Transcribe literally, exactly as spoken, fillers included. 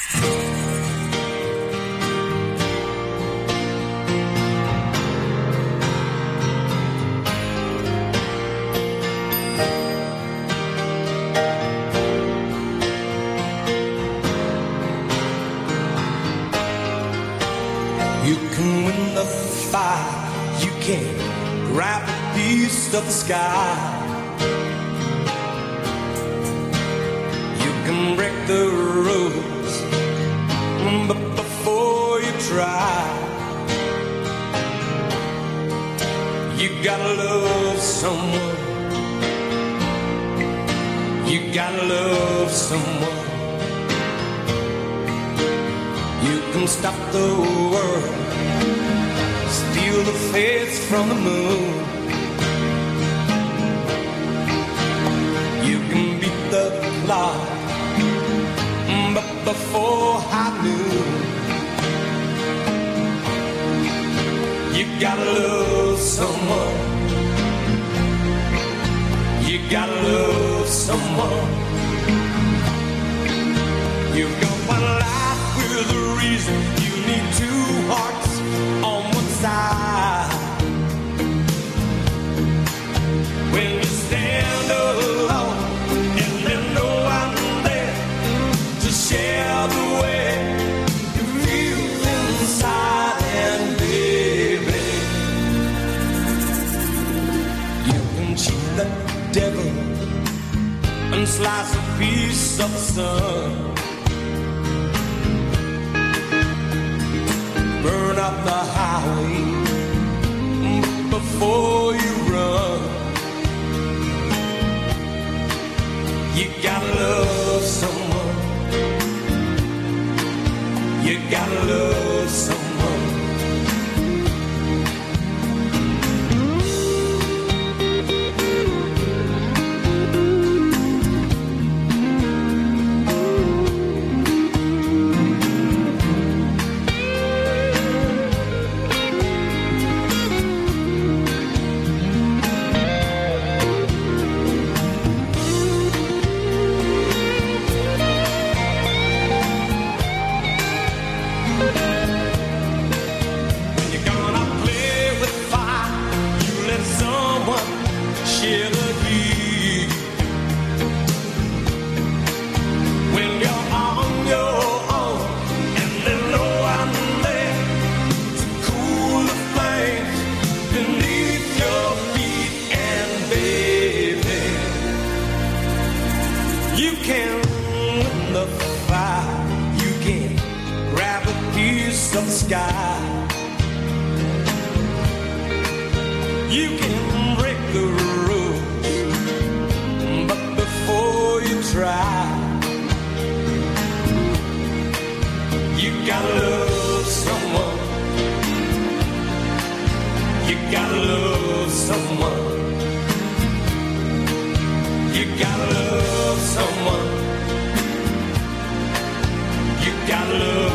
Of the sky, you can break the rules, but before you try, you gotta love someone. You gotta love someone. You can stop the world, steal the face from the moon. The clock, but before I knew, you gotta love someone. You gotta love someone. You've got one life with a reason. You need two hearts on one side. When you stand alone, share the way you feel inside, and baby, you can cheat the devil and slice a piece of the sun. Burn up the highway before you run. You gotta love someone. You gotta love someone. Of the sky, you can break the rules, but before you try, you gotta love someone. You gotta love someone. You gotta love someone. You gotta love